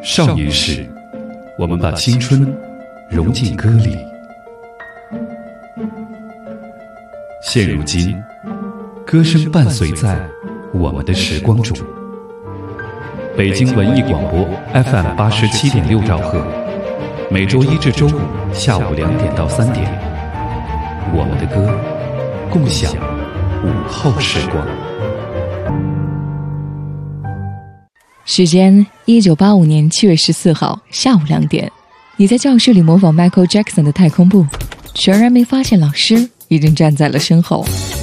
少年时，我们把青春融进歌里。现如今，歌声伴随在我们的时光中。北京文艺广播 FM 87.6兆赫，每周一至周五下午2点到3点，我们的歌，共享午后时光。 时间1985年7月14号下午2点，你在教室里模仿 Michael Jackson 的太空步，全然没发现老师已经站在了身后。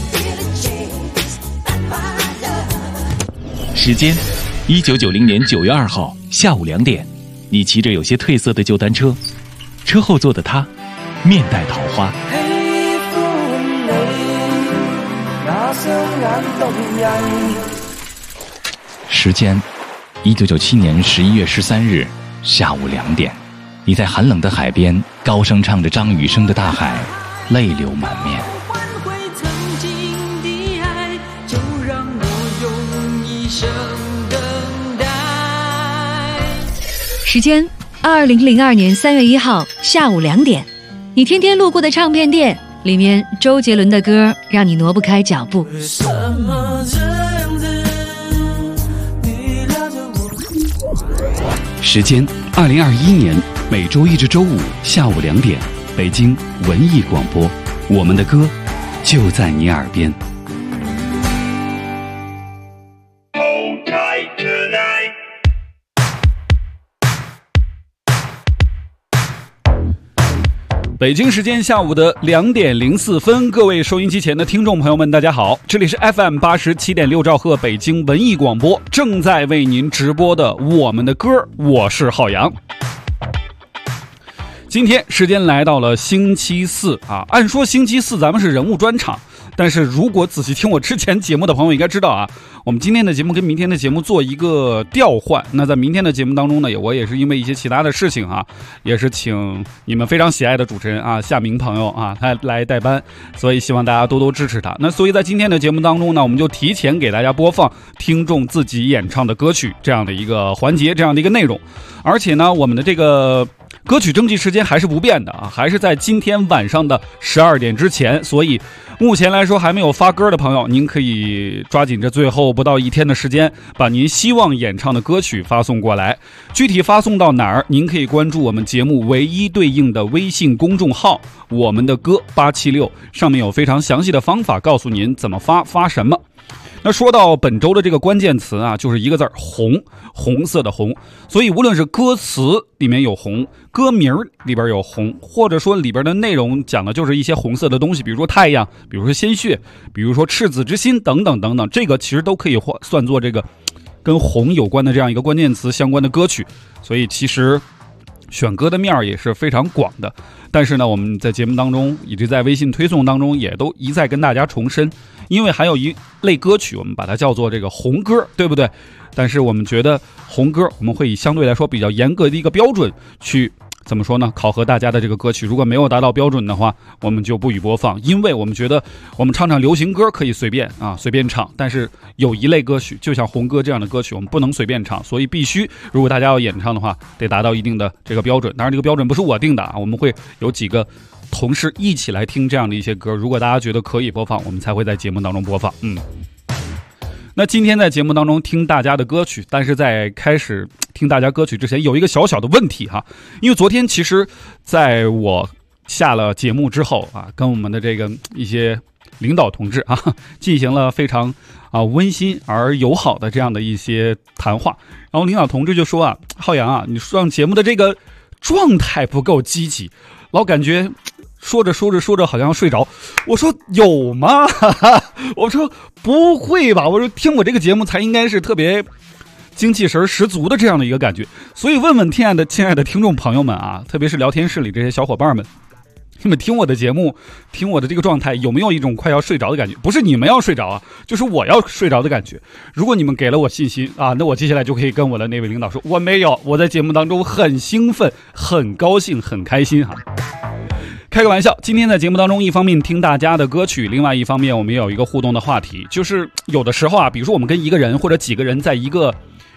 时间1990年9月2号下午2点，你骑着有些褪色的旧单车，车后座的他面带桃花。时间1997年11月13日下午2点，你在寒冷的海边高声唱着张雨生的《大海》，泪流满面。 时间2002年3月1号下午2点，你天天路过的唱片店里面，周杰伦的歌让你挪不开脚步。 时间2021年每周一至周五下午2点，北京文艺广播，我们的歌就在你耳边。北京时间下午的2点04分，各位收音机前的听众朋友们，大家好，这里是 FM 87.6兆赫北京文艺广播，正在为您直播的我们的歌，我是浩洋。今天时间来到了星期四啊，按说星期四咱们是人物专场，但是如果仔细听我之前节目的朋友应该知道啊，我们今天的节目跟明天的节目做一个调换。那在明天的节目当中呢，我也是因为一些其他的事情啊，也是请你们非常喜爱的主持人啊夏明朋友啊，他来代班，所以希望大家多多支持他。那所以在今天的节目当中呢，我们就提前给大家播放听众自己演唱的歌曲这样的一个环节，这样的一个内容。而且呢，我们的这个歌曲征集时间还是不变的啊，还是在今天晚上的12点之前，所以目前来说还没有发歌的朋友，您可以抓紧这最后不到1天的时间，把您希望演唱的歌曲发送过来。具体发送到哪儿，您可以关注我们节目唯一对应的微信公众号我们的歌876，上面有非常详细的方法告诉您怎么发什么。那说到本周的这个关键词啊，就是一个字儿红，红色的红。所以无论是歌词里面有红，歌名里边有红，或者说里边的内容讲的就是一些红色的东西，比如说太阳，比如说鲜血，比如说赤子之心等等等等，这个其实都可以算作这个跟红有关的这样一个关键词相关的歌曲。所以其实选歌的面也是非常广的，但是呢，我们在节目当中以及在微信推送当中也都一再跟大家重申，因为还有一类歌曲我们把它叫做这个红歌，对不对？但是我们觉得红歌我们会以相对来说比较严格的一个标准去怎么说呢？考核大家的这个歌曲，如果没有达到标准的话，我们就不予播放，因为我们觉得我们唱流行歌可以随便唱，但是有一类歌曲，就像红歌这样的歌曲，我们不能随便唱，所以必须，如果大家要演唱的话，得达到一定的这个标准。当然，这个标准不是我定的啊，我们会有几个同事一起来听这样的一些歌，如果大家觉得可以播放，我们才会在节目当中播放。那今天在节目当中听大家的歌曲，但是在开始听大家歌曲之前，有一个小小的问题哈，因为昨天其实在我下了节目之后啊，跟我们的这个一些领导同志啊进行了非常温馨而友好的这样的一些谈话，然后领导同志就说啊，浩洋啊，你上节目的这个状态不够积极，老感觉说着好像要睡着。我说有吗？我说不会吧，我说听我这个节目才应该是特别精气神十足的这样的一个感觉。所以问问亲爱的听众朋友们啊，特别是聊天室里这些小伙伴们，你们听我的节目，听我的这个状态，有没有一种快要睡着的感觉？不是你们要睡着啊，就是我要睡着的感觉。如果你们给了我信心啊，那我接下来就可以跟我的那位领导说，我没有，我在节目当中很兴奋，很高兴，很开心哈。开个玩笑，今天在节目当中，一方面听大家的歌曲，另外一方面我们也有一个互动的话题，就是有的时候啊，比如说我们跟一个人或者几个人在一个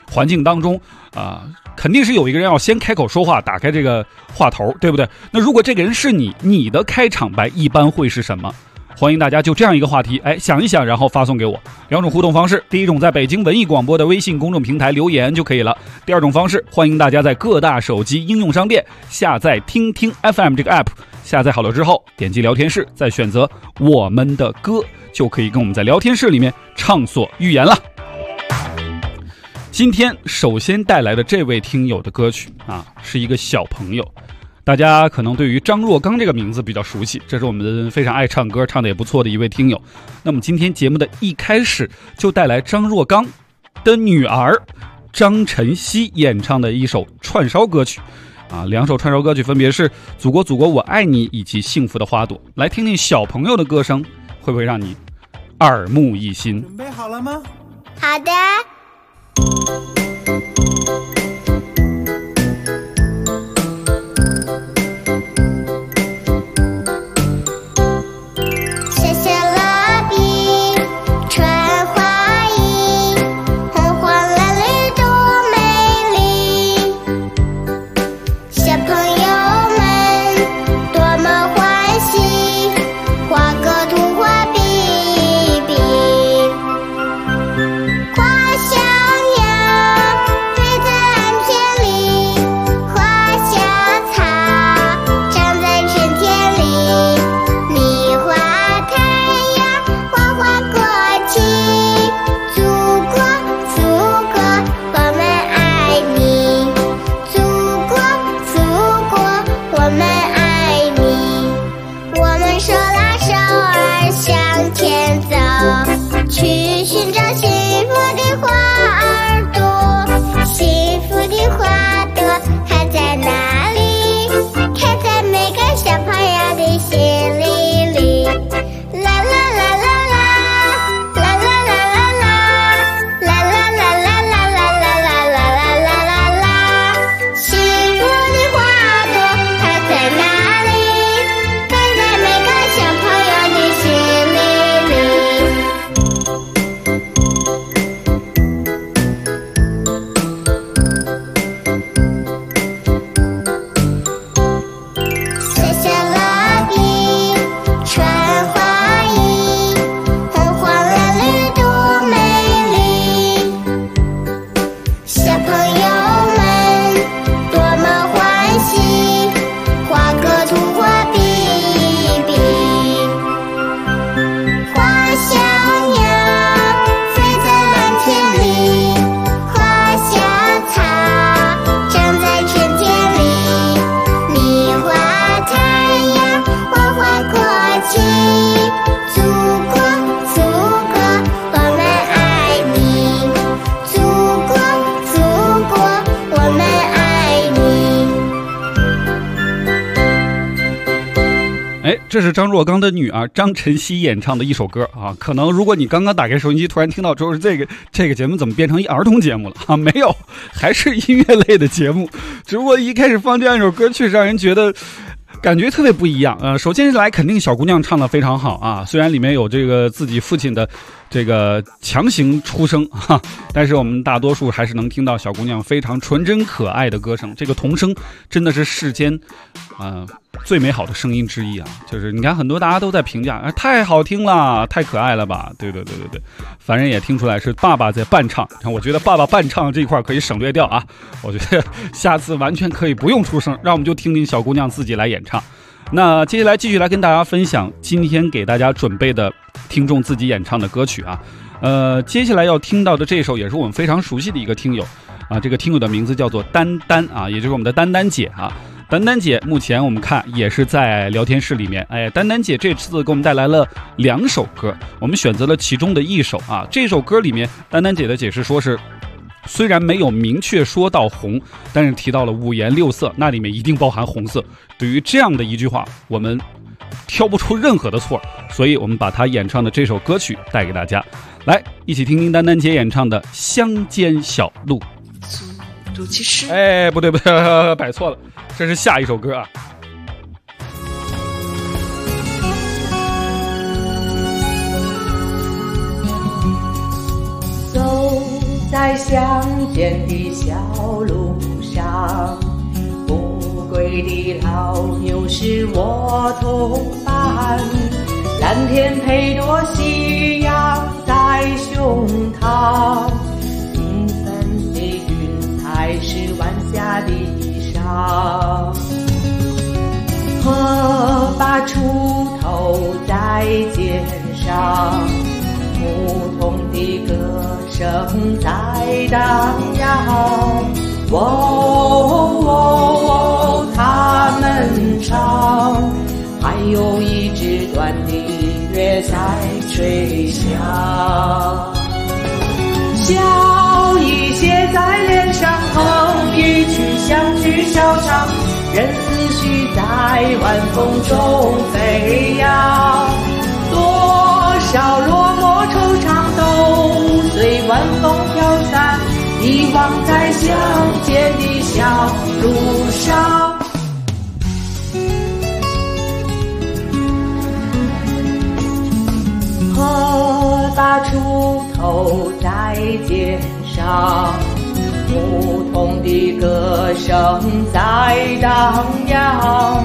环境当中肯定是有一个人要先开口说话，打开这个话头，对不对？那如果这个人是你的开场白一般会是什么？欢迎大家就这样一个话题，想一想，然后发送给我。2种互动方式，第一种在北京文艺广播的微信公众平台留言就可以了。第二种方式，欢迎大家在各大手机应用商店下载听听 FM 这个 app， 下载好了之后，点击聊天室，再选择我们的歌，就可以跟我们在聊天室里面畅所欲言了。今天首先带来的这位听友的歌曲是一个小朋友。大家可能对于张若刚这个名字比较熟悉，这是我们非常爱唱歌，唱得也不错的一位听友。那么今天节目的一开始就带来张若刚的女儿张晨曦演唱的一首串烧歌曲2首串烧歌曲分别是《祖国祖国我爱你》以及《幸福的花朵》。来听听小朋友的歌声，会不会让你耳目一新？ 准备好了吗？ 好的。 这是张若刚的女儿张晨曦演唱的一首歌可能如果你刚刚打开收音机突然听到之后是这个节目怎么变成一儿童节目了没有，还是音乐类的节目，只不过一开始放这样一首歌确实让人觉得感觉特别不一样。首先来肯定小姑娘唱得非常好虽然里面有这个自己父亲的这个强行出声但是我们大多数还是能听到小姑娘非常纯真可爱的歌声。这个童声真的是世间最美好的声音之一就是你看很多大家都在评价太好听了，太可爱了吧。对，反正也听出来是爸爸在伴唱，我觉得爸爸伴唱这一块可以省略掉我觉得下次完全可以不用出声，让我们就听听小姑娘自己来演唱。那接下来继续来跟大家分享今天给大家准备的听众自己演唱的歌曲接下来要听到的这首也是我们非常熟悉的一个听友这个听友的名字叫做丹丹也就是我们的丹丹姐丹丹姐目前我们看也是在聊天室里面丹丹姐这次给我们带来了2首歌，我们选择了其中的一首这首歌里面丹丹姐的解释说是虽然没有明确说到红，但是提到了5颜6色，那里面一定包含红色。对于这样的一句话我们挑不出任何的错，所以我们把她演唱的这首歌曲带给大家，来一起听听丹丹姐演唱的《乡间小路》。 主其实不对摆错了，这是下一首歌走在相见的小路上，富贵的老牛是我同伴，蓝天配朵夕阳在胸膛，缤纷的云彩是晚霞的衣裳。河把锄头在肩上，牧童的歌声在荡漾。他们唱，还有一支短的音乐在吹响。笑意写在脸上，哼一曲相聚笑唱，任思绪在晚风中飞扬。多少落寞惆怅都随晚风飘散，遗忘在相见的小路上。河把锄头在肩上，牧童的歌声在荡漾。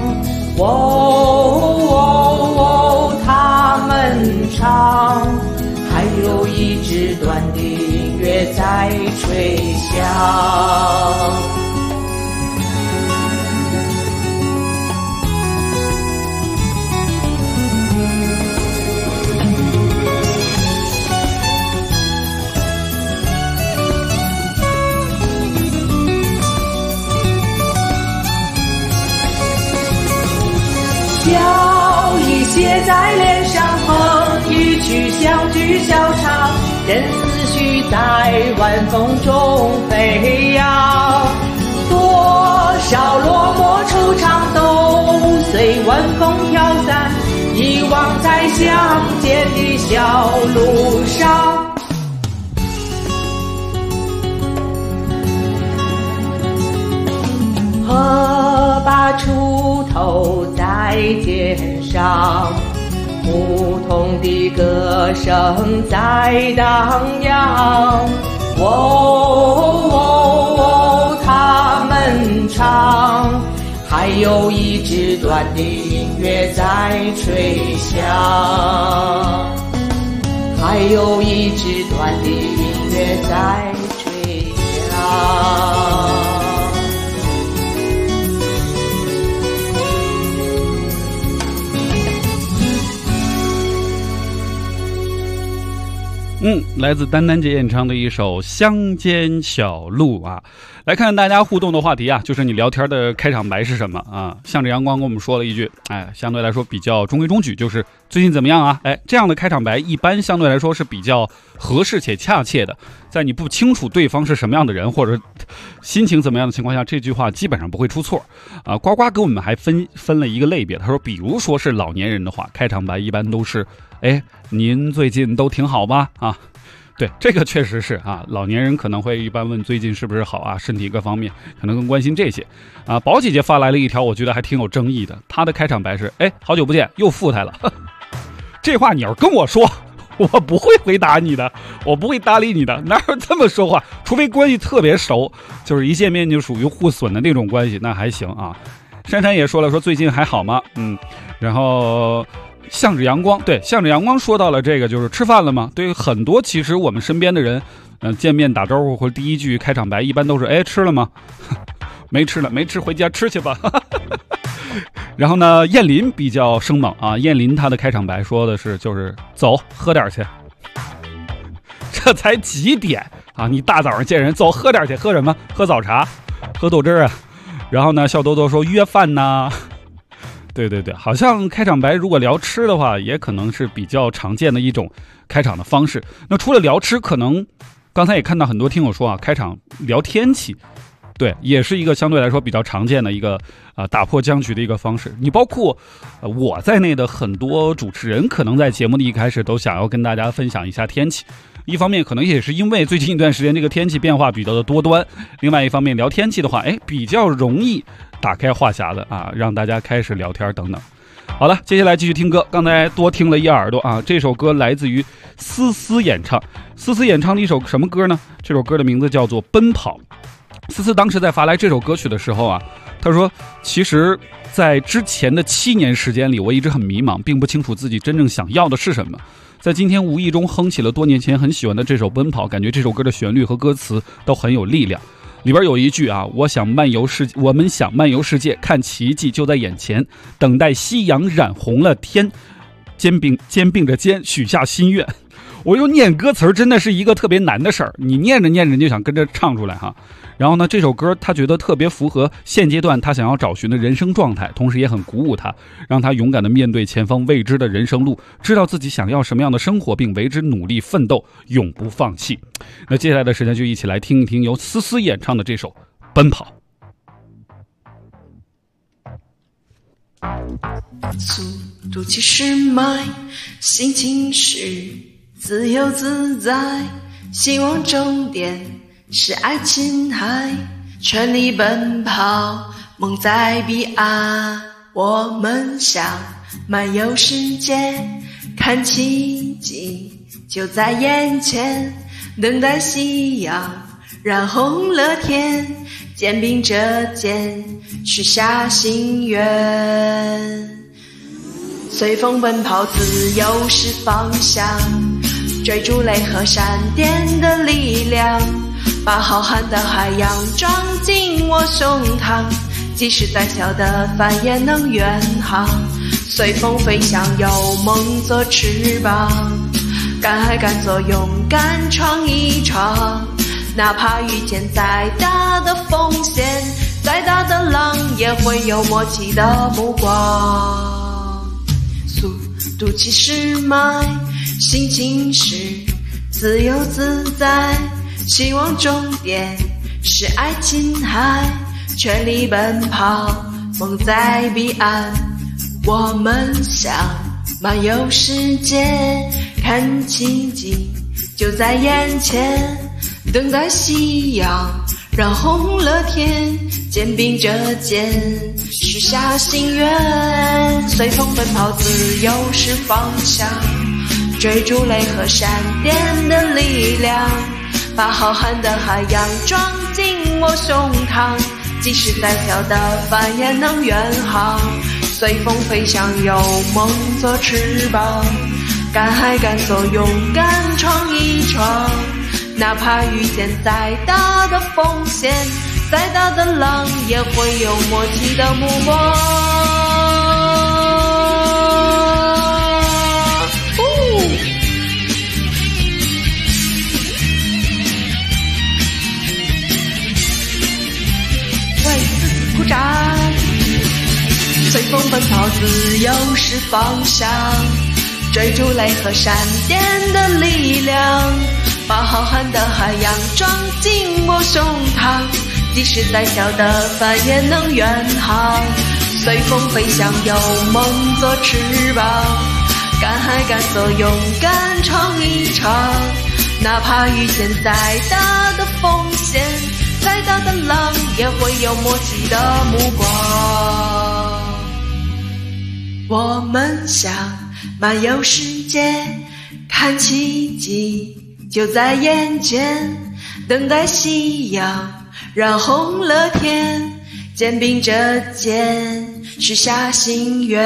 他们唱，还有一支短的音乐在吹响。笑意写在脸上，哼一曲相聚笑唱，任思绪在晚风中飞扬。多少落寞惆怅都随晚风飘散，遗忘在相见的小路上。河把锄头在肩上，牧童的歌声在荡漾。他们唱，还有一支短的音乐在吹响，还有一支短的音乐在吹响。 来自丹丹姐演唱的一首《乡间小路》啊。来看大家互动的话题啊，就是你聊天的开场白是什么啊？向着阳光跟我们说了一句，相对来说比较中规中矩，就是最近怎么样啊？这样的开场白一般相对来说是比较合适且恰切的，在你不清楚对方是什么样的人或者心情怎么样的情况下，这句话基本上不会出错啊。呱呱给我们还分了一个类别，他说，比如说是老年人的话，开场白一般都是您最近都挺好吧？啊，对，这个确实是啊，老年人可能会一般问最近是不是好啊，身体各方面可能更关心这些啊。宝姐姐发来了一条，我觉得还挺有争议的，她的开场白是好久不见，又富态了。这话你要跟我说，我不会回答你的，我不会搭理你的，哪有这么说话？除非关系特别熟，就是一见面就属于互损的那种关系，那还行啊。珊珊也说了，说最近还好吗？然后向着阳光，对，向着阳光说到了这个，就是吃饭了吗？对于很多其实我们身边的人，见面打招呼或者第一句开场白一般都是吃了吗？没吃了，没吃回家吃去吧。然后呢，燕林比较生猛啊，燕林他的开场白说的是就是走喝点去。这才几点啊？你大早上见人走喝点去，喝什么？喝早茶，喝豆汁啊。然后呢，笑多多说约饭呢。对对对，好像开场白如果聊吃的话，也可能是比较常见的一种开场的方式。那除了聊吃，可能刚才也看到很多听友说啊，开场聊天气，对，也是一个相对来说比较常见的一个打破僵局的一个方式。你包括我在内的很多主持人，可能在节目的一开始都想要跟大家分享一下天气。一方面可能也是因为最近一段时间这个天气变化比较的多端，另外一方面聊天气的话，比较容易打开话匣子啊，让大家开始聊天等等。好好了，接下来继续听歌。刚才多听了一耳朵啊，这首歌来自于思思演唱。思思演唱的一首什么歌呢？这首歌的名字叫做《奔跑》。思思当时在发来这首歌曲的时候啊，他说其实在之前的7年时间里，我一直很迷茫，并不清楚自己真正想要的是什么。在今天无意中哼起了多年前很喜欢的这首《奔跑》，感觉这首歌的旋律和歌词都很有力量。里边有一句啊，我们想漫游世界，看奇迹就在眼前，等待夕阳染红了天，肩并着肩许下心愿。我又念歌词真的是一个特别难的事儿，你念着念着就想跟着唱出来哈。然后呢，这首歌他觉得特别符合现阶段他想要找寻的人生状态，同时也很鼓舞他，让他勇敢地面对前方未知的人生路，知道自己想要什么样的生活，并为之努力奋斗，永不放弃。那接下来的时间就一起来听一听由思思演唱的这首《奔跑》。 速度其实慢，心情是自由自在，希望终点是爱琴海，全力奔跑，梦在彼岸。我们想漫游世界，看奇迹就在眼前，等待夕阳染红了天，肩并着肩许下心愿。随风奔跑，自由是方向，追逐雷和闪电的力量，把浩瀚的海洋装进我胸膛，即使再小的帆也能远航。随风飞翔，有梦做翅膀，敢爱敢做，勇敢闯一闯。哪怕遇见再大的风险，再大的浪，也会有默契的目光。速度其实慢，心情是自由自在，希望终点是爱琴海，全力奔跑，梦在彼岸。我们想漫游世界，看奇迹就在眼前，等待夕阳染红了天，肩并着肩许下心愿。随风奔跑，自由是方向，追逐雷和闪电的力量，把浩瀚的海洋装进我胸膛，即使再小的帆也能远航。随风飞翔，有梦做翅膀，敢爱敢做，勇敢闯一闯。哪怕遇见再大的风险，再大的浪，也会有默契的目光。为自己鼓掌。随风奔跑，自由是方向，追逐雷和闪电的力量，把浩瀚的海洋装进我胸膛，即使再小的帆也能远航。随风飞翔，有梦做翅膀，敢爱敢做，勇敢闯一闯。哪怕遇见再大的风险，再大的浪，也会有默契的目光。我们想漫游世界，看奇迹就在眼前，等待夕阳染红了天，肩并着肩许下心愿。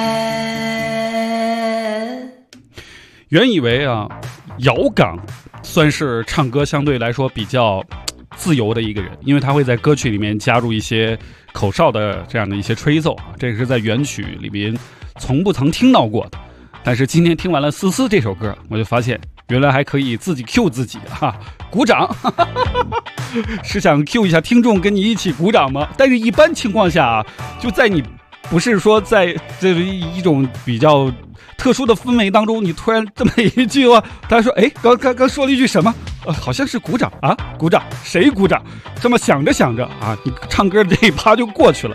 原以为啊，姚港算是唱歌相对来说比较自由的一个人，因为他会在歌曲里面加入一些口哨的这样的一些吹奏啊，这个是在原曲里面从不曾听到过的。但是今天听完了思思这首歌，我就发现原来还可以自己 Q 自己哈，鼓掌是想 Q 一下听众跟你一起鼓掌吗？但是一般情况下啊，就在你不是说在这一种比较特殊的氛围当中，你突然这么一句话，大家说哎，刚说了一句什么？好像是鼓掌啊，鼓掌，谁鼓掌？这么想着想着啊，你唱歌这一趴就过去了。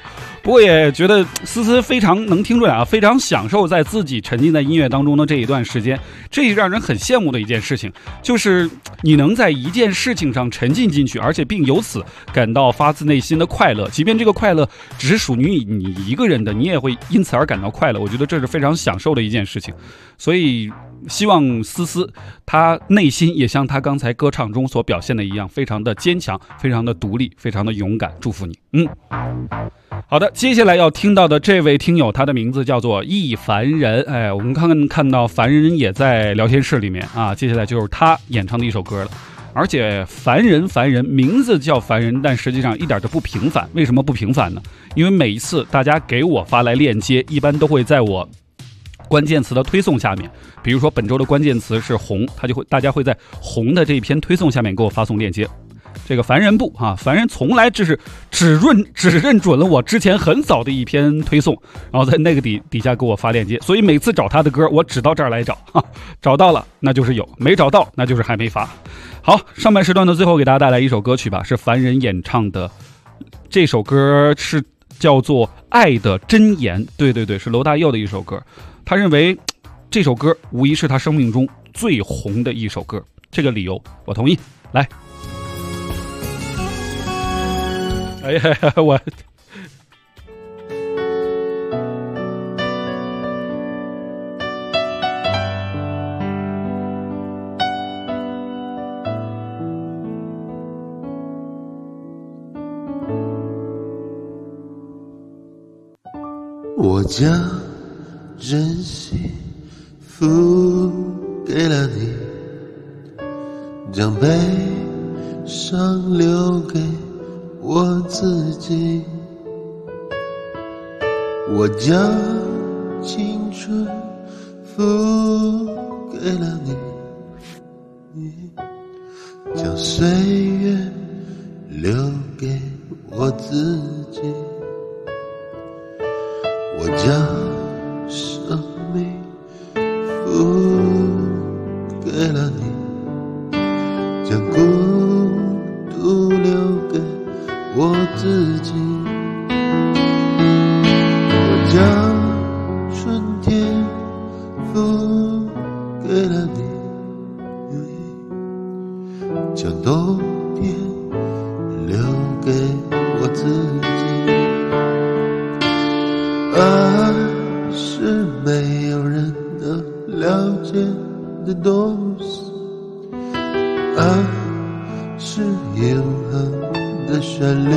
不过也觉得思思非常能听出来啊，非常享受在自己沉浸在音乐当中的这一段时间，这也让人很羡慕的一件事情，就是你能在一件事情上沉浸进去，而且并由此感到发自内心的快乐，即便这个快乐只是属于你一个人的，你也会因此而感到快乐。我觉得这是非常享受的一件事情，所以希望思思她内心也像她刚才歌唱中所表现的一样，非常的坚强，非常的独立，非常的勇敢，祝福你。好的，接下来要听到的这位听友，他的名字叫做易凡人。我们看到凡人也在聊天室里面啊，接下来就是他演唱的一首歌了。而且凡人名字叫凡人，但实际上一点都不平凡。为什么不平凡呢？因为每一次大家给我发来链接，一般都会在我关键词的推送下面，比如说本周的关键词是红，大家会在红的这一篇推送下面给我发送链接。这个凡人不啊，凡人从来只认准了我之前很早的一篇推送，然后在那个底下给我发链接，所以每次找他的歌，我只到这儿来找，找到了那就是有，没找到那就是还没发。好，上半时段的最后给大家带来一首歌曲吧，是凡人演唱的，这首歌是叫做《爱的箴言》，对，是罗大佑的一首歌。他认为这首歌无疑是他生命中最红的一首歌，这个理由我同意。来。哎呀， 我将真心付给了你，将悲伤留给我自己，我将青春付给了你，将岁月留给我自己，我将生命付给了你，将孤独留给我自己，我将春天付给了你，将冬天留给我自己。爱是没有人能了解的东西，爱是永恒的旋律，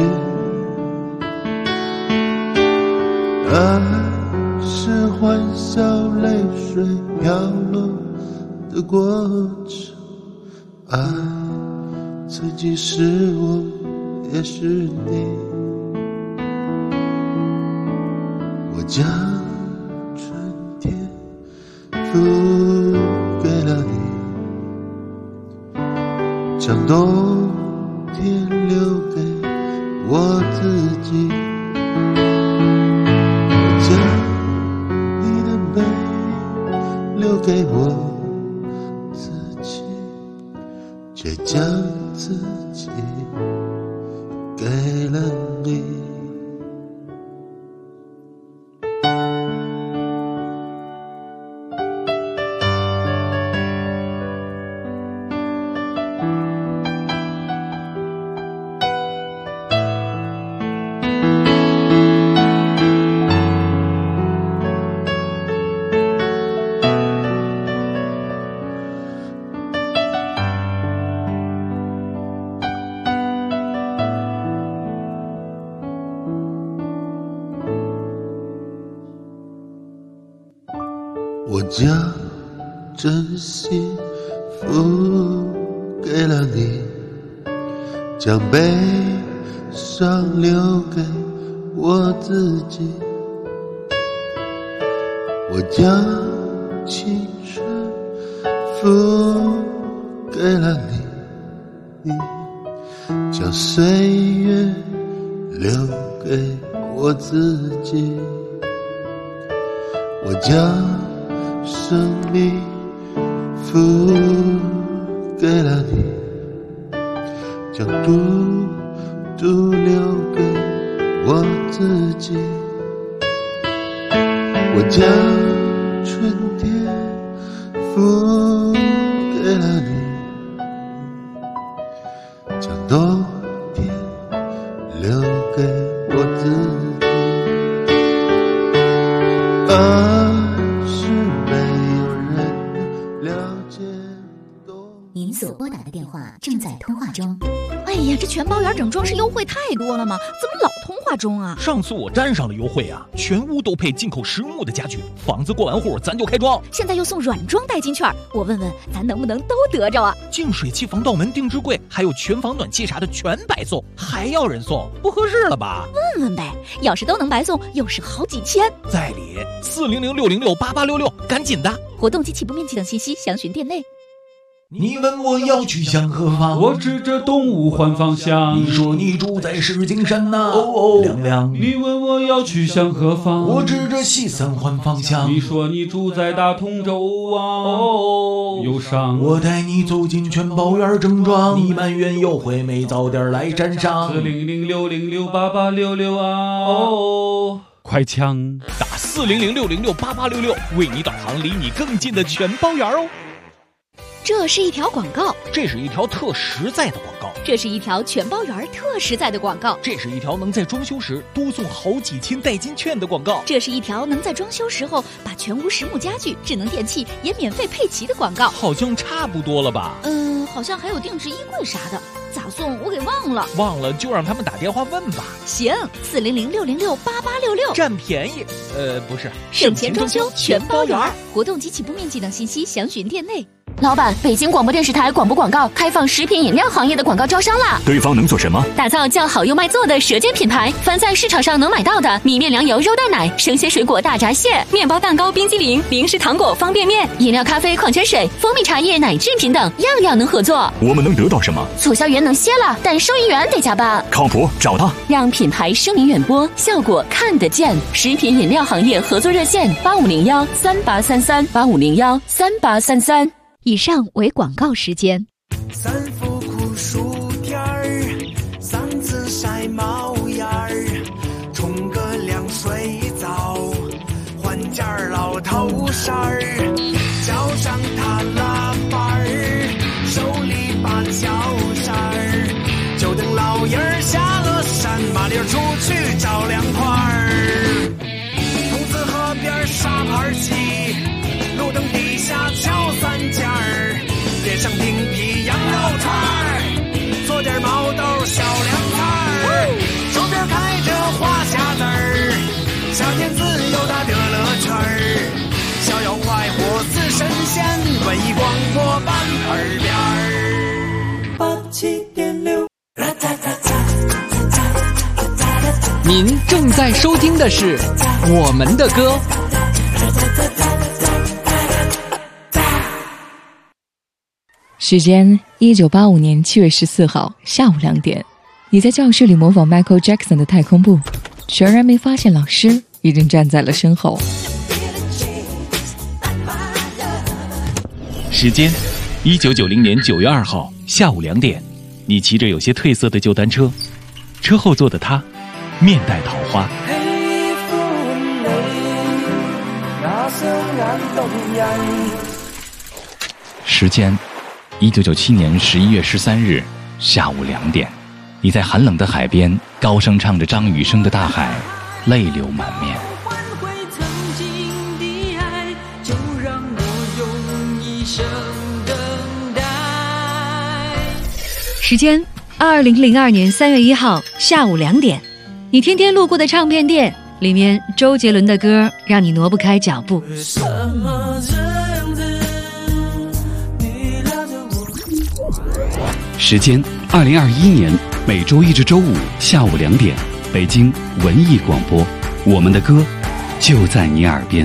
爱是欢笑泪水飘落的过程，爱曾经是我也是你，我将春天付给了你，将冬天留给我自己，我将你的美留给我自己，却将自己给了你。我将真心付给了你，将悲伤留给我自己，我将青春付给了你，将岁月留给我自己，我将生命付给了你，将独独留给我自己。我将春天付给了你，将冬天留给我自己。爱是没有人了解懂。 您所拨打的电话正在通话中。 哎呀，这全包圆整装饰优惠太多了吗？怎么老通话中啊？ 上次我沾上了优惠啊，全屋都配进口实木的家具，房子过完户咱就开装。 现在又送软装代金券，我问问咱能不能都得着啊？ 净水器、防盗门、定制柜，还有全房暖气啥的全白送，还要人送，不合适了吧？ 问问呗，要是都能白送，又是好几千。 在理400-606-8866，赶紧的！ 活动及起步面积等信息详询店内。 你问我要去向何方， 我指着东吴换方向。 你说你住在石景山呐，亮亮。 你问我要去向何方， 我指着西三环方向。 你说你住在大同州啊，忧伤。 我带你走进全包圆整装，你埋怨优惠没早点来沾上。 400-606-8866啊，快枪打400-606-8866，为你导航离你更近的全包圆哦。 这是一条广告， 这是一条特实在的广告， 这是一条全包圆特实在的广告， 这是一条能在装修时多送好几千代金券的广告， 这是一条能在装修时候把全屋实木家具、智能电器也免费配齐的广告。 好像差不多了吧？ 好像还有定制衣柜啥的，咋送我给忘了。 忘了就让他们打电话问吧。 行，400-606-8866， 占便宜。不是， 省钱装修全包圆。活动及起步面积等信息详询店内。 老板，北京广播电视台广播广告开放食品饮料行业的广告招商啦！ 对方能做什么？ 打造叫好又卖座的舌尖品牌，凡在市场上能买到的米面粮油肉蛋奶、生鲜水果大闸蟹、面包蛋糕、冰激凌、零食糖果、方便面、饮料、咖啡、矿泉水、蜂蜜茶叶、奶制品等，样样能合作。 我们能得到什么？ 促销员能歇了，但收银员得加班。 靠谱，找他， 让品牌声名远播，效果看得见。食品饮料行业合作热线8501-3833，8501-3833。 以上为广告时间。 三伏酷暑天儿，嗓子晒冒烟儿，冲个凉水澡，换件老头衫儿，脚上踏拉板儿，手里把脚扇儿，就等老爷儿下了山，麻溜出去找凉快儿。筒子河边沙盘棋，路灯底下敲三尖儿，点上冰皮羊肉串儿，做点毛豆小凉菜儿，手边开着花匣子儿，夏天自由的乐乐圈儿，逍遥快活似神仙，文艺广播伴耳边儿。87.6， 您正在收听的是我们的歌。 时间1985年7月14号下午2点，你在教室里模仿 Michael Jackson 的太空步，全然没发现老师已经站在了身后。 时间1990年9月2号下午2点，你骑着有些褪色的旧单车，车后座的他面带桃花。时间1997年11月13日下午2点，你在寒冷的海边高声唱着张雨生的《大海》，泪流满面。 时间2002年3月1号下午2点，你天天路过的唱片店里面，周杰伦的歌让你挪不开脚步。 时间2021年每周一至周五下午2点，北京文艺广播，我们的歌就在你耳边。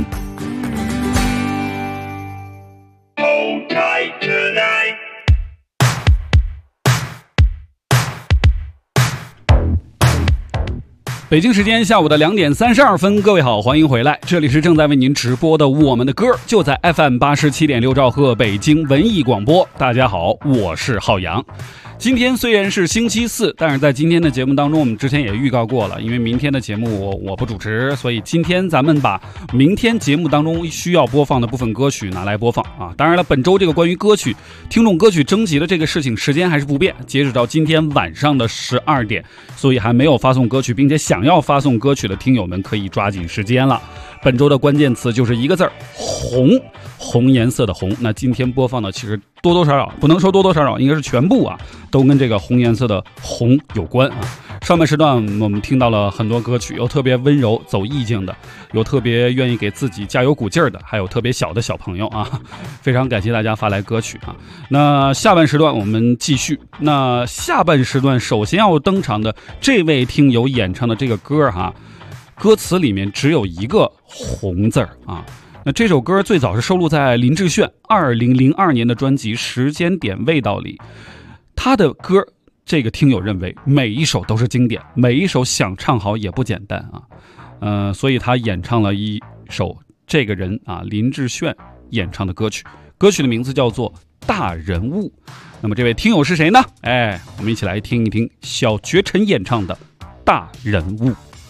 北京时间下午的2点32分，各位好，欢迎回来，这里是正在为您直播的我们的歌，就在 FM 87.6兆赫北京文艺广播。大家好，我是浩洋。 今天虽然是星期四，但是在今天的节目当中，我们之前也预告过了，因为明天的节目我不主持，所以今天咱们把明天节目当中需要播放的部分歌曲拿来播放啊。当然了，本周这个关于歌曲听众歌曲征集的这个事情时间还是不变，截止到今天晚上的12点，所以还没有发送歌曲并且想要发送歌曲的听友们可以抓紧时间了。本周的关键词就是一个字儿，红，红颜色的红。那今天播放的其实多多少少，不能说多多少少，应该是全部啊，都跟这个红颜色的红有关啊。上半时段我们听到了很多歌曲，有特别温柔走意境的，有特别愿意给自己加油鼓劲儿的，还有特别小的小朋友啊。非常感谢大家发来歌曲啊。那下半时段我们继续。那下半时段首先要登场的这位听友演唱的这个歌哈，歌词里面只有一个红字儿啊。那这首歌最早是收录在林志炫2002年的专辑《时间点味道》里。他的歌，这个听友认为每一首都是经典，每一首想唱好也不简单啊。所以他演唱了一首这个人啊林志炫演唱的歌曲，歌曲的名字叫做《大人物》。那么这位听友是谁呢？我们一起来听一听小绝尘演唱的《大人物》。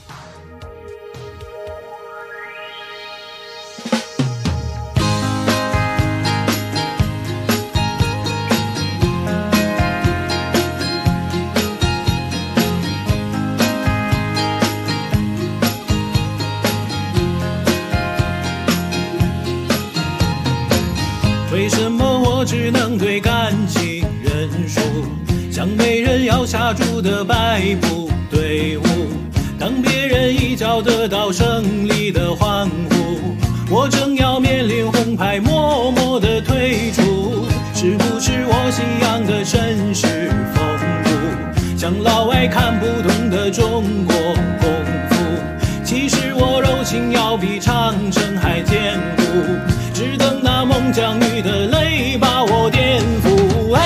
为什么我只能对感情认输，像没人要下注的摆布队伍，当别人一脚得到胜利的欢呼，我正要面临红牌默默的退出。是不是我信仰的绅士风骨，像老外看不懂的中国功夫，其实我柔情要比长城还坚固，只等那猛将女的泪把我颠覆。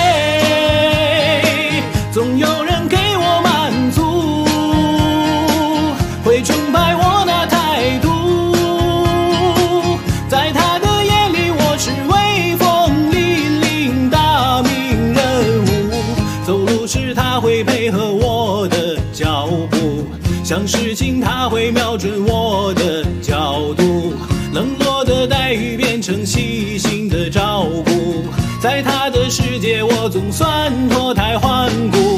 总有人给我满足，会崇拜我那态度，在他的眼里我是威风凛凛大名人物，走路时他会配合我的脚步，想事情他会瞄准我的角度，冷落的待遇变成细心的照顾，在他的世界我总算脱胎换骨。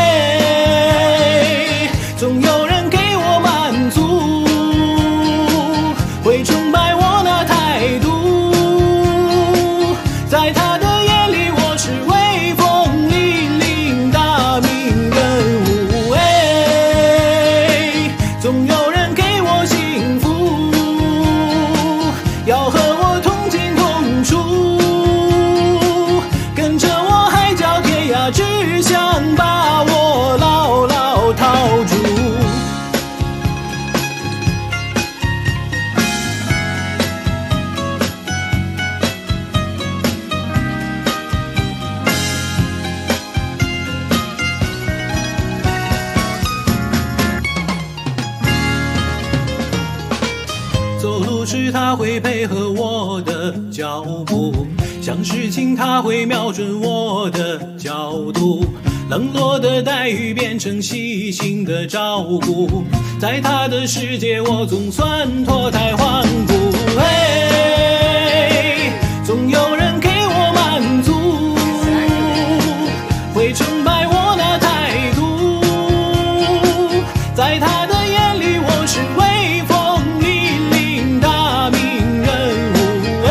总有人给我满足，会崇拜我那态度，在他的眼里我是威风凛凛大名人物。总有人给我幸福，要和我同进同出，跟着我海角天涯，只想把我牢牢套住。走路时他会配合我的脚步，想事情他会瞄准我的角度，冷落的待遇变成细心的照顾，在他的世界我总算脱胎换骨。总有人给我满足，会崇拜我那态度，在他的眼里我是威风凛凛大名人物。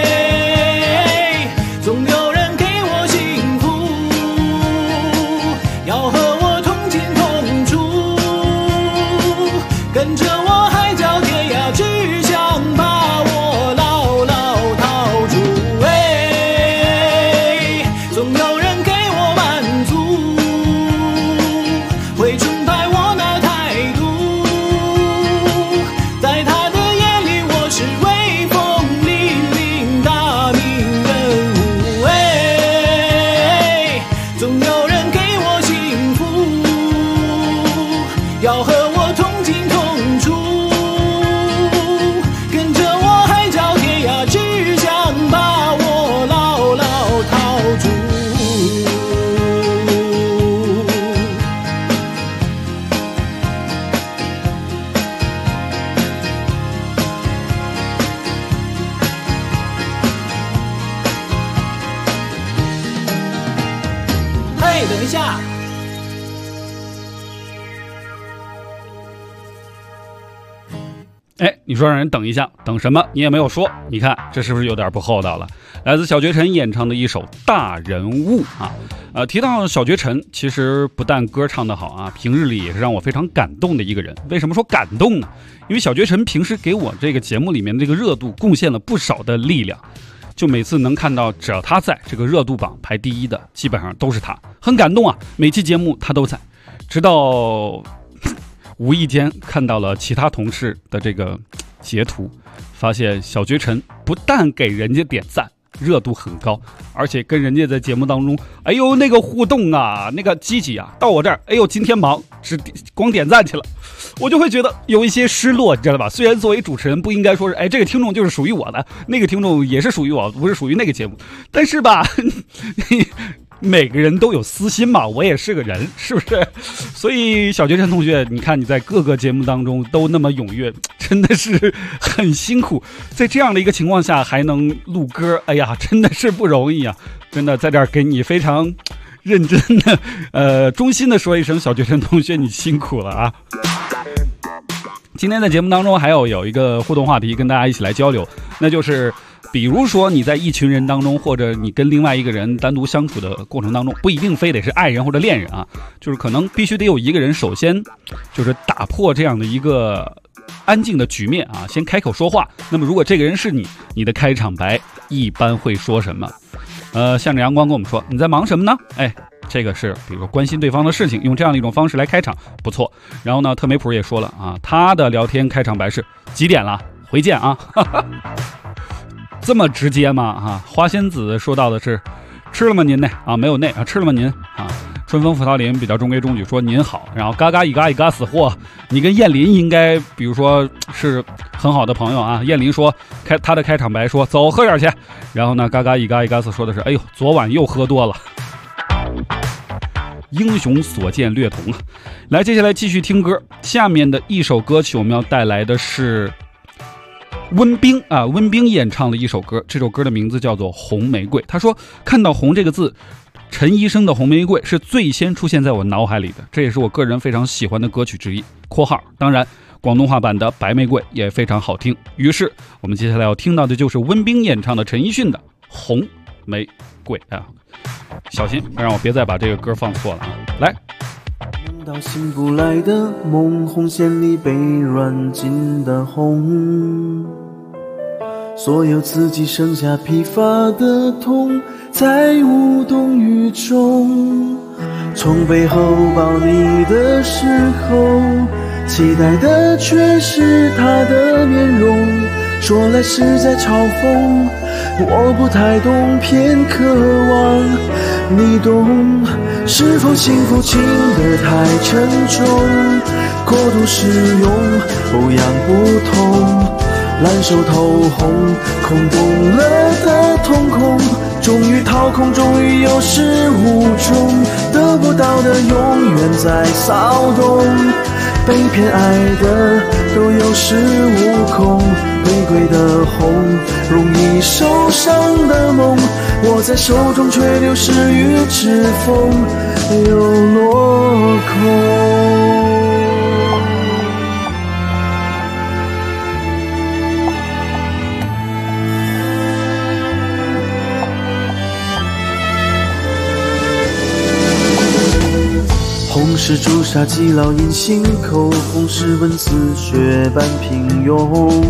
总有人给我幸福，要和我同进同出，跟着我海角天涯，只想把我牢牢套住。总有人给我满足，会崇拜我那态度，在他的眼里我是威风凛凛大名人物。总有人给我幸福，要和我同进同出，跟着我海角天涯，只想把我牢牢套住。 等一下。 哎，你说让人等一下，等什么？你也没有说，你看这是不是有点不厚道了？来自小绝尘演唱的一首《大人物》啊，提到小绝尘，其实不但歌唱得好啊，平日里也是让我非常感动的一个人。为什么说感动呢？因为小绝尘平时给我这个节目里面这个热度贡献了不少的力量，就每次能看到只要他在这个热度榜排第一的，基本上都是他，很感动啊。每期节目他都在，直到无意间看到了其他同事的这个截图，发现小绝尘不但给人家点赞，热度很高，而且跟人家在节目当中，哎呦那个互动啊，那个积极啊，到我这儿，哎呦今天忙，只光点赞去了，我就会觉得有一些失落，你知道吧？虽然作为主持人不应该说是，哎，这个听众就是属于我的，那个听众也是属于我，不是属于那个节目，但是吧。每个人都有私心嘛，我也是个人，是不是？所以小绝尘同学，你看你在各个节目当中都那么踊跃，真的是很辛苦。在这样的一个情况下还能录歌，哎呀，真的是不容易啊！真的在这儿给你非常认真的、衷心的说一声，小绝尘同学，你辛苦了啊！今天在节目当中还有一个互动话题跟大家一起来交流，那就是比如说你在一群人当中，或者你跟另外一个人单独相处的过程当中，不一定非得是爱人或者恋人啊，就是可能必须得有一个人首先就是打破这样的一个安静的局面啊，先开口说话。那么如果这个人是你的开场白一般会说什么？向着阳光跟我们说你在忙什么呢？哎，这个是比如说关心对方的事情，用这样的一种方式来开场不错。然后呢，特梅普也说了啊，他的聊天开场白是几点了？回见啊！这么直接吗？啊，花仙子说到的是吃了吗您呢？啊，没有那啊，吃了吗您？啊，春风拂桃林比较中规中矩说您好，然后嘎嘎一嘎死货，你跟燕林应该比如说是很好的朋友啊。燕林说他的开场白说走喝点去，然后呢嘎嘎一嘎死说的是哎呦昨晚又喝多了。英雄所见略同啊。来，接下来继续听歌，下面的一首歌曲我们要带来的是温冰啊，温冰演唱的一首歌，这首歌的名字叫做《红玫瑰》。他说看到红这个字，陈医生的红玫瑰是最先出现在我脑海里的，这也是我个人非常喜欢的歌曲之一。括号当然广东话版的白玫瑰也非常好听。于是我们接下来要听到的就是温冰演唱的陈奕迅的红玫瑰啊，小心让我别再把这个歌放错了啊。来， 梦到醒不来的梦，红线里被软禁的红，所有自己剩下疲乏的痛，在无动于衷。从背后抱你的时候，期待的却是他的面容，说来是在嘲讽，我不太懂，偏渴望你懂。是否幸福轻得太沉重，过度使用欧阳不同，烂熟透红，空洞了的瞳孔，终于掏空，终于有始无终，得不到的永远在骚动，被偏爱的都有恃无恐，玫瑰的红，容易受伤的梦，握在手中却流失于指缝，又落空。红是朱砂记烙印心口，红是文字血般平庸，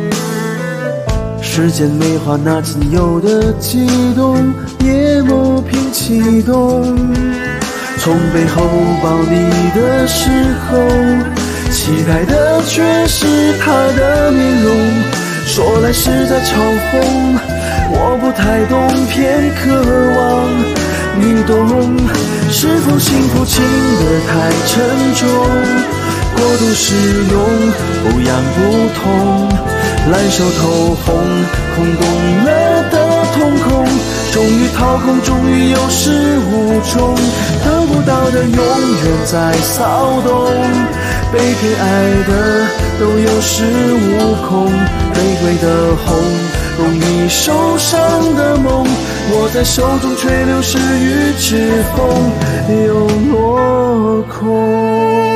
世间美化那仅有的悸动，夜幕平启动。从背后抱你的时候，期待的却是他的面容，说来是在嘲讽，我不太懂，偏渴望你懂。是否幸福轻得太沉重，过度使用欧阳不同，烂熟透红，空洞了的瞳孔，终于掏空，终于有始无终，得不到的永远在骚动，被偏爱的都有恃无恐，玫瑰的红， 容易受伤的梦，握在手中却流失于指缝，又落空。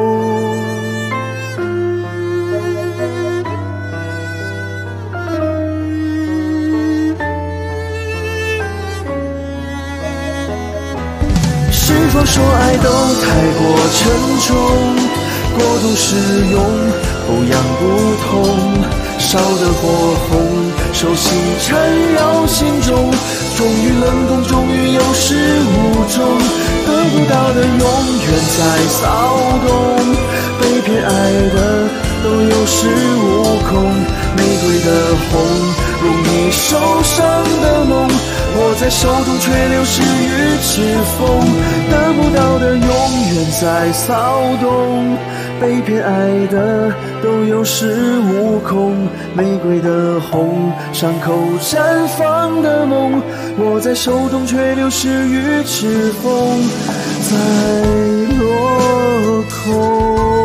是否说爱都太过沉重，过度使用后养不痛，烧得火红，手心缠绕心中，终于冷冻，终于有始无终，得不到的永远在骚动，被偏爱的都有恃无恐，玫瑰的红，容易受伤的梦，握在手中却流失于指缝，得不到的永远在骚动，被偏爱的都有恃无恐，玫瑰的红，伤口绽放的梦，握在手中却流失于指缝，在落空。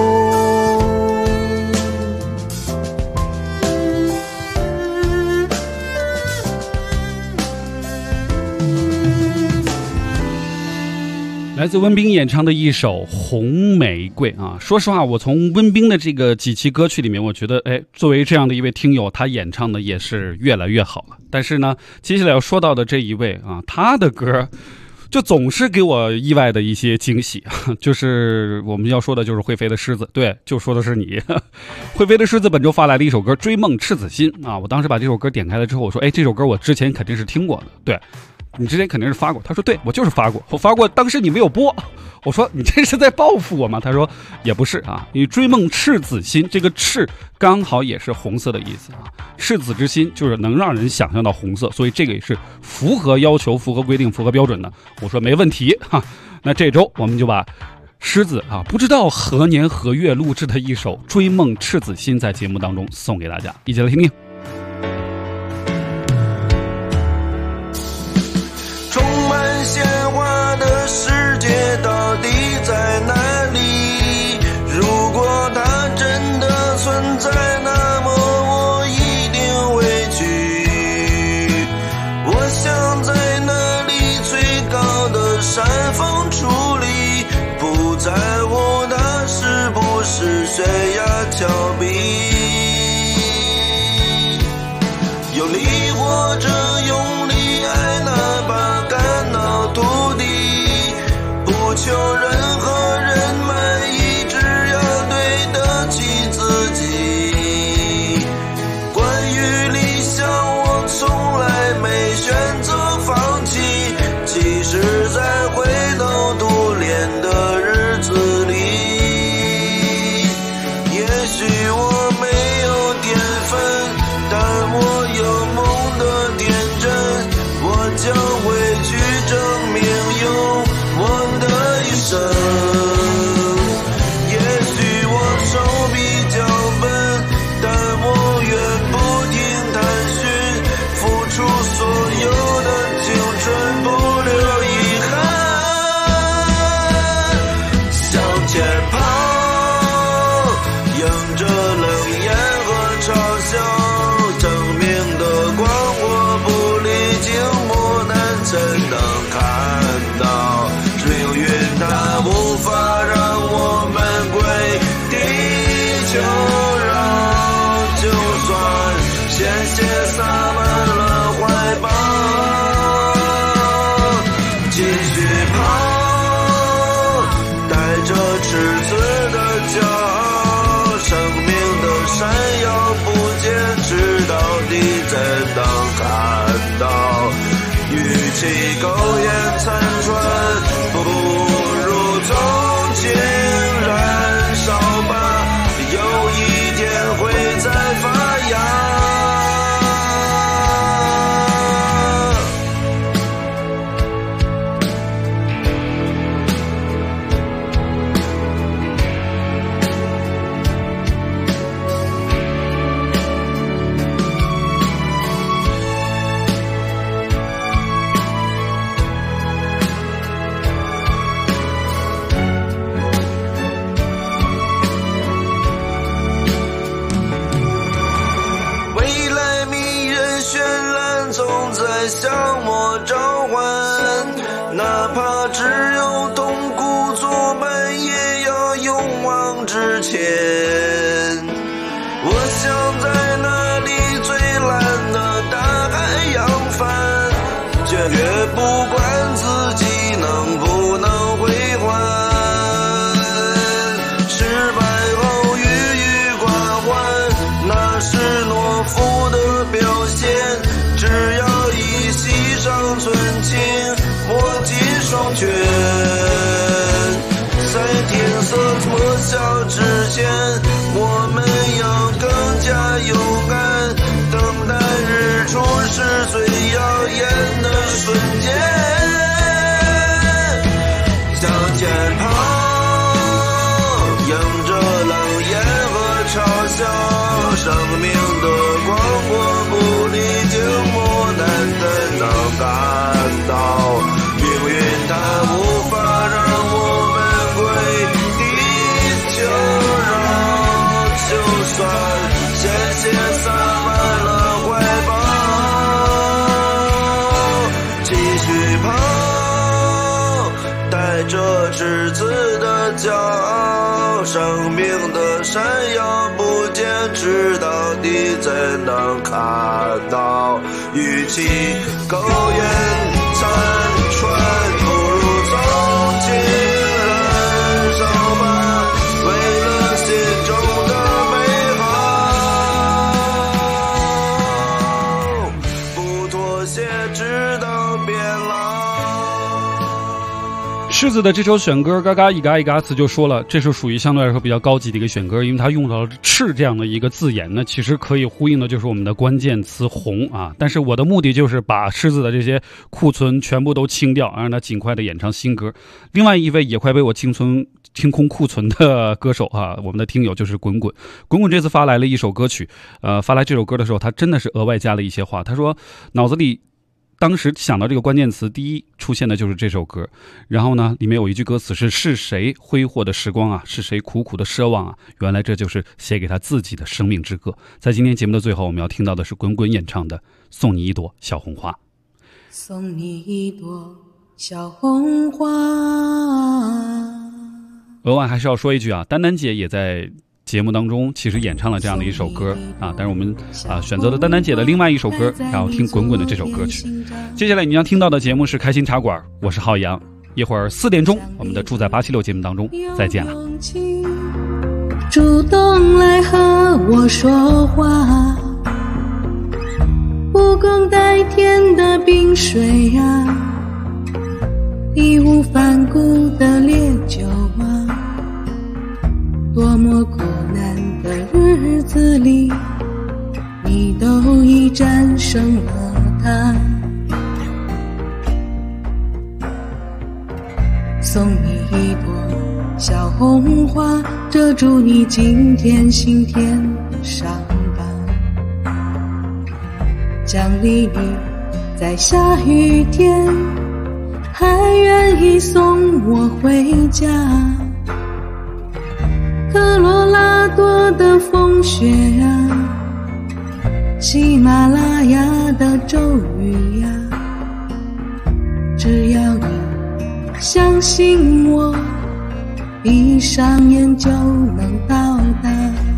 来自温冰演唱的一首《红玫瑰》啊，说实话，我从温冰的这个几期歌曲里面，我觉得，作为这样的一位听友，他演唱的也是越来越好了。但是呢，接下来要说到的这一位啊，他的歌就总是给我意外的一些惊喜，就是我们要说的就是会飞的狮子，对，就说的是你。会飞的狮子本周发来了一首歌《追梦赤子心》啊，我当时把这首歌点开了之后，我说，这首歌我之前肯定是听过的，对。你之前肯定是发过，他说对，我就是发过，我发过，当时你没有播，我说你这是在报复我吗？他说也不是啊，因为追梦赤子心，这个赤刚好也是红色的意思啊，赤子之心就是能让人想象到红色，所以这个也是符合要求、符合规定、符合标准的。我说没问题哈。那这周我们就把狮子啊，不知道何年何月录制的一首《追梦赤子心》在节目当中送给大家，一起来听听。 鲜花的世界到底在哪里？如果它真的存在，那么我一定会去。我想在那里最高的山峰矗立，不在乎它是不是悬崖峭壁，有力或者用力爱，哪怕感到土地，不求任何人满意，只要对得起自己。关于理想，我从来没选择放弃，即使在灰头土脸的日子里，也许我没有天分，但我有梦的天真，我将会去证明用我的一生。也许我手比较笨，但我愿不停探寻，付出所有的青春，不留遗憾，向前跑，迎着冷眼和嘲笑，证明的光我不历经磨难才能看到，是命运它无法让我们归地球绕，就算鲜血洒满了怀抱，继续跑，带着赤子的骄傲，生命的闪耀不坚持到底才能看到，与其苟延残喘，不如从轻燃烧吧，有一天会再发芽。 向我召唤，哪怕只有痛苦作伴，也要勇往直前。我想在那里最蓝的大海扬帆，却越不管自己能不能归还。失败后郁郁寡欢，那是懦夫的表现。只要一息尚存情，握紧双拳，在天色破晓之前，我们要更加勇敢，等待日出是最耀眼的瞬间。向前跑，迎着冷眼和嘲笑，生命的光过不历经磨难怎能感到，命运它无法让我们归地球绕，就算鲜血洒满了怀抱，继续跑，带着赤子的骄傲，生命的闪耀不坚持到底怎能看到，与其苟延残喘，不如从轻燃烧吧，为了心中的美好，不妥协直到变老。 狮子的这首选歌嘎嘎一嘎一嘎词就说了，这是属于相对来说比较高级的一个选歌，因为它用到了赤这样的一个字眼呢，其实可以呼应的就是我们的关键词红啊。但是我的目的就是把狮子的这些库存全部都清掉，让他尽快的演唱新歌。另外一位也快被我清空库存的歌手啊，我们的听友就是滚滚。滚滚这次发来了一首歌曲，发来这首歌的时候，他真的是额外加了一些话。他说脑子里当时想到这个关键词，第一出现的就是这首歌，然后呢，里面有一句歌词是谁挥霍的时光啊，是谁苦苦的奢望啊，原来这就是写给他自己的生命之歌。在今天节目的最后，我们要听到的是滚滚演唱的《送你一朵小红花》。 送你一朵小红花。 额外还是要说一句啊，丹丹姐也在节目当中其实演唱了这样的一首歌啊，但是我们选择了丹丹姐的另外一首歌，然后听滚滚的这首歌曲。接下来你将听到的节目是开心茶馆，我是浩洋，一会儿4点钟我们的住在876节目当中再见了。 主动来和我说话，不共戴天的冰水啊，义无反顾的烈酒啊，多么苦难的日子里，你都已战胜了它。送你一朵小红花，遮住你今天心田的伤疤，奖励你在下雨天还愿意送我回家。科罗拉多的风雪啊，喜马拉雅的骤雨呀，只要你相信我，闭上眼就能到达。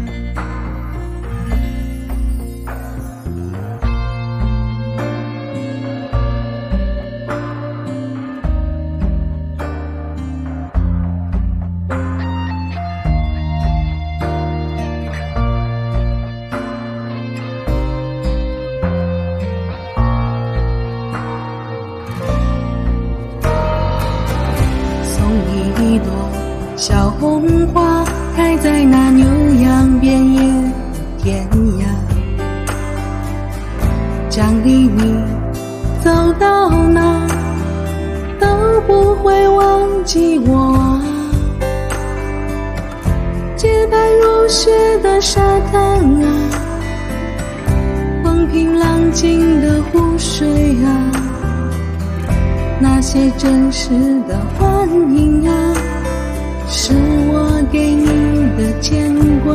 小红花开在那牛羊遍野天涯，奖励你走到哪都不会忘记我。洁白如雪的沙滩啊，风平浪静的湖水啊，那些真实的欢迎啊，是我给你的牵挂。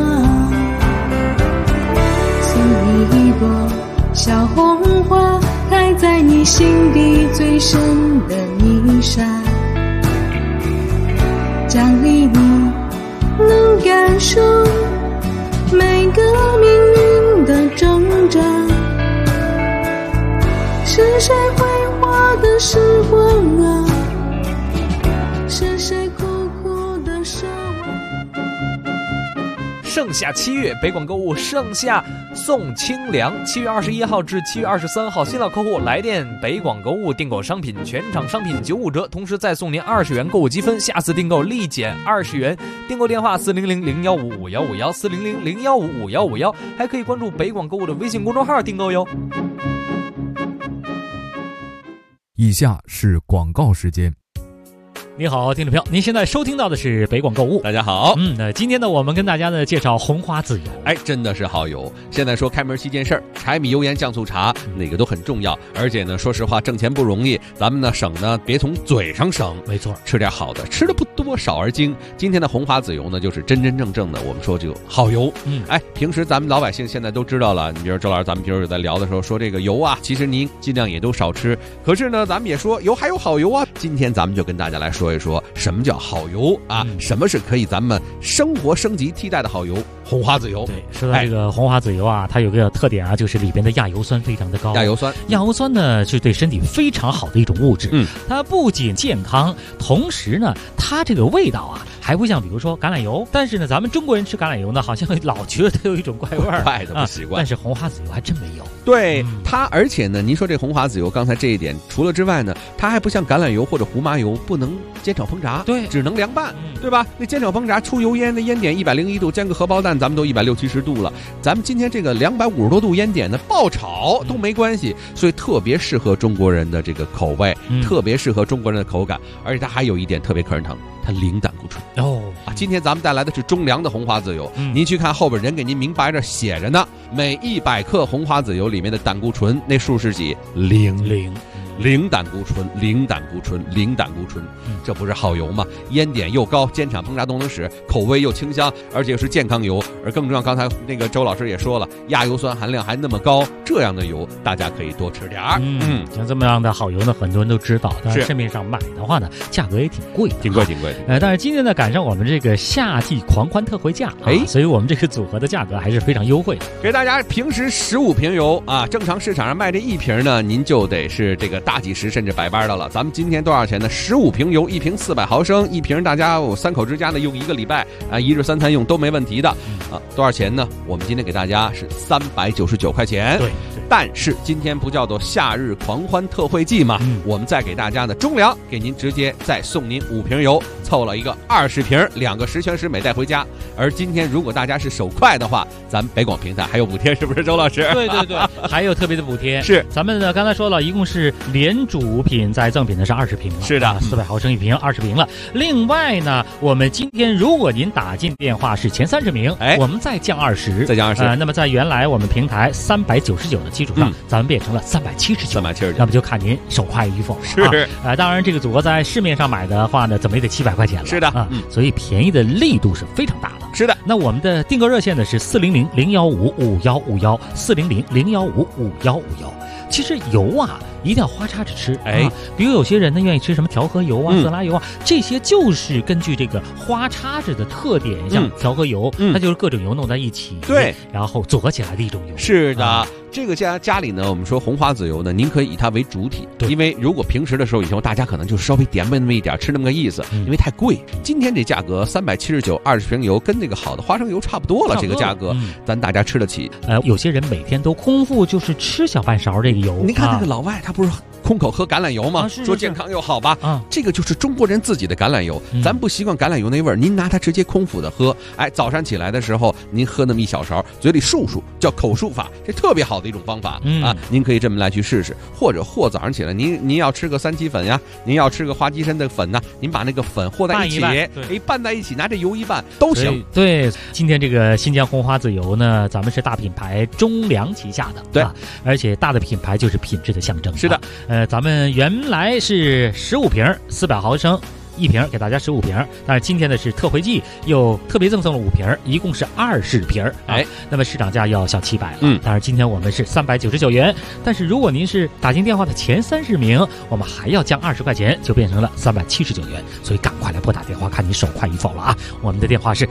送你一朵小红花，开在你你心底最深的泥沙，奖励你能感受每个命运的挣扎。是谁挥霍的时光啊，是谁苦苦的奢望。 盛夏7月，北广购物盛夏送清凉。7月21号至7月23号，新老客户来电北广购物订购商品，全场商品95折，同时再送您20元购物积分，下次订购立减20元。订购电话400-015-5151，400-015-5151，还可以关注北广购物的微信公众号订购哟。 以下是广告时间。 你好，听众朋友，您现在收听到的是北广购物。 大家好， 今天呢，我们跟大家呢介绍红花籽油。 哎，真的是好油。现在说开门7件事儿，柴米油盐酱醋茶，哪个都很重要。而且呢，说实话，挣钱不容易，咱们呢省呢别从嘴上省， 没错， 吃点好的，吃的不多，少而精。今天的红花籽油呢，就是真真正正的，我们说就好油。哎，平时咱们老百姓现在都知道了，你比如周老师，咱们平时有在聊的时候说这个油啊，其实您尽量也都少吃。可是呢，咱们也说油还有好油啊。今天咱们就跟大家来说一说什么叫好油啊？什么是可以咱们生活升级替代的好油？红花籽油。 对，说到这个红花籽油啊，它有个特点啊，就是里边的亚油酸非常的高。 亚油酸呢是对身体非常好的一种物质。它不仅健康，同时呢，它这个味道啊，还不像比如说橄榄油。但是呢，咱们中国人吃橄榄油呢，好像老觉得它有一种怪味儿， 怪的不习惯。 但是红花籽油还真没有。 对它，而且呢，您说这红花籽油，刚才这一点除了之外呢，它还不像橄榄油或者胡麻油不能煎炒烹炸， 对， 只能凉拌，对吧？那煎炒烹炸出油烟，那烟点101度，煎个荷包蛋，咱们都160-170度了。咱们今天这个250多度烟点呢，爆炒都没关系，所以特别适合中国人的这个口味，特别适合中国人的口感。而且它还有一点特别可人疼，它零胆固醇今天咱们带来的是中粮的红花籽油，您去看后边人给您明白着写着呢，每100克红花籽油里面的胆固醇那数是几？零胆固醇，零胆固醇，零胆固醇，这不是好油吗？烟点又高，煎炒烹炸都能使，口味又清香，而且是健康油。而更重要，刚才那个周老师也说了，亚油酸含量还那么高，这样的油大家可以多吃点儿。 像这么样的好油呢，很多人都知道，但是市面上买的话呢，价格也挺贵的， 挺贵。 但是今天呢，赶上我们这个夏季狂欢特惠价，所以我们这个组合的价格还是非常优惠的。 给大家平时15瓶油啊，正常市场上卖这1瓶呢，您就得是这个大几十甚至100八的了。咱们今天多少钱呢？15瓶油，1瓶400毫升，1瓶大家3口之家呢用1个礼拜啊，1日3餐用都没问题的啊。多少钱呢？我们今天给大家是399块钱。 对。 但是今天不叫做夏日狂欢特惠季嘛？我们再给大家呢中粮，给您直接再送您5瓶油，凑了一个20瓶，2个十全十美带回家。而今天如果大家是手快的话，咱们北广平台还有补贴，是不是周老师？ 对，还有特别的补贴。 是， 咱们呢刚才说了，一共是连主品再赠品的是20瓶了。 是的 ，400毫升1瓶，20瓶了。另外呢，我们今天如果您打进电话是前30名，我们再降20，那么在原来我们平台399的基础上，咱们变成了379，那么就看您手快与否了。 是当然这个组合在市面上买的话呢，怎么也得700块钱了。 是的所以便宜的力度是非常大的。 是的， 那我们的订购热线呢是400-015-5151，400-015-5151。其实油啊，一定要花叉着吃。比如有些人呢愿意吃什么调和油啊、色拉油啊，这些就是根据这个花叉子的特点，像调和油，它就是各种油弄在一起， 对， 然后组合起来的一种油。 是的。这个家里呢，我们说红花籽油呢，您可以以它为主体，因为如果平时的时候，以后大家可能就稍微点那么一点，吃那么个意思，因为太贵。今天这价格379，20瓶油，跟那个好的花生油差不多了，这个价格咱大家吃得起。 有些人每天都空腹就是吃小半勺这个油。 您看那个老外，他不是空口喝橄榄油吗？说健康又好吧？这个就是中国人自己的橄榄油，咱不习惯橄榄油那味儿，您拿它直接空腹的喝，早上起来的时候您喝那么1小勺，嘴里漱漱，叫口述法，这特别好的一种方法啊！您可以这么来去试试，或早上起来您要吃个3七粉呀，您要吃个花鸡参的粉呐，您把那个粉和在一起，拌在一起，拿这油一拌都行。 对，今天这个新疆红花籽油呢，咱们是大品牌中粮旗下的， 对， 而且大的品牌就是品质的象征。 是的， 咱们原来是15瓶400毫升 1瓶给大家15瓶，但是今天呢是特惠季，又特别赠送了5瓶，一共是20瓶。那么市场价要小700了。当然今天我们是399元，但是如果您是打进电话的前30名，我们还要降20块钱，就变成了379元。所以赶快来拨打电话，看你手快与否了啊！我们的电话是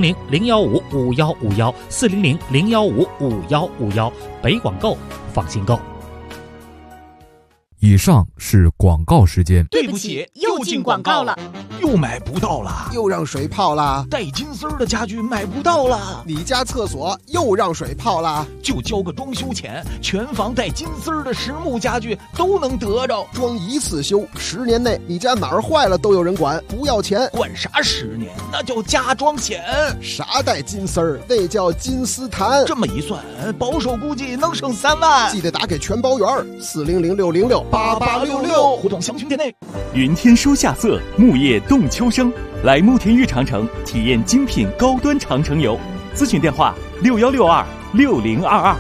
400-015-5151，400-015-5151，北广购，放心购。 以上是广告时间。 对不起，又进广告了。 又买不到了， 又让水泡了。 带金丝儿的家具买不到了。 你家厕所又让水泡了。 就交个装修钱，全房带金丝儿的实木家具都能得着。 装一次修，10年内你家哪儿坏了都有人管，不要钱。 管啥10年？那叫加装险。 啥带金丝儿？那叫金丝檀。 这么一算，保守估计能省3万。 记得打给全包员，400-606-8866， 互动详询店内。 云天书夏色，木叶动秋生，来慕田峪长城体验精品高端长城游。咨询电话61626022。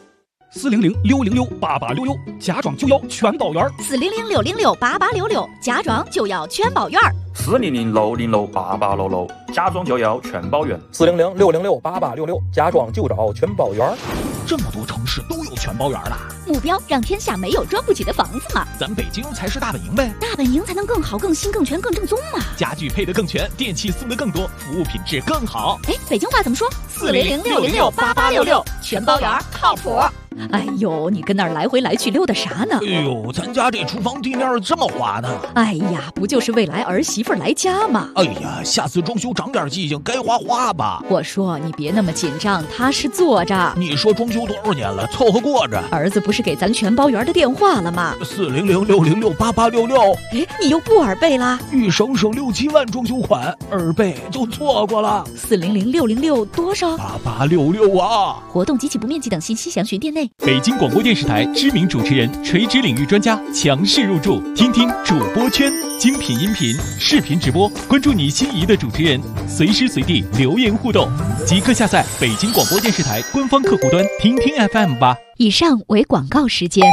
400-606-8866，家装就要全包圆。 400-606-8866，家装就要全包圆。 400-606-8866，家装就要全包圆。 400-606-8866，家装就找全包圆。 这么多城市都有全包圆了， 目标让天下没有装不起的房子嘛。 咱北京才是大本营呗， 大本营才能更好、更新、更全、更正宗嘛。 家具配得更全，电器送得更多，服务品质更好。 北京话怎么说？400-606-8866，全包圆靠谱。哎呦，你跟那儿来回来去溜达啥呢？ 哎呦，咱家这厨房地面这么滑呢。 哎呀，不就是未来儿媳妇来家吗？ 哎呀，下次装修长点记性，该花吧。 我说你别那么紧张，踏实做着。 你说装修多少年了，凑合过着。 儿子不是给咱全包圆的电话了吗 ？400-606-8866。 哎，你又不耳背啦？ 欲省6-7万装修款，耳背就错过了。 400-606多少 ？8866啊！ 活动及其不面积等信息详询店内。 北京广播电视台知名主持人、垂直领域专家强势入驻，听听主播圈，精品音频、视频直播，关注你心仪的主持人，随时随地留言互动，即刻下载北京广播电视台官方客户端，听听 FM 吧。 以上为广告时间。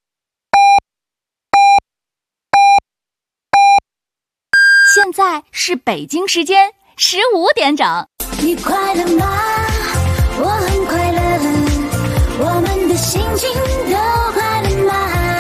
现在是北京时间15点整。 你快乐吗？我很快乐。我们的心情都快乐吗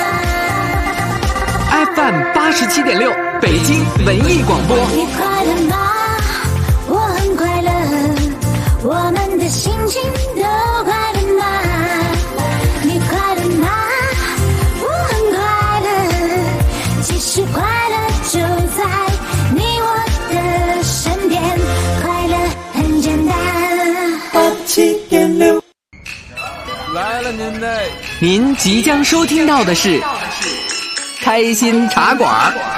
？FM 87.6，北京文艺广播。 你快乐吗？我很快乐。我们的心情都快乐吗？你快乐吗？我很快乐。其实快乐就在你我的身边，快乐很简单。87.6。 来了您的， 您即将收听到的是开心茶馆。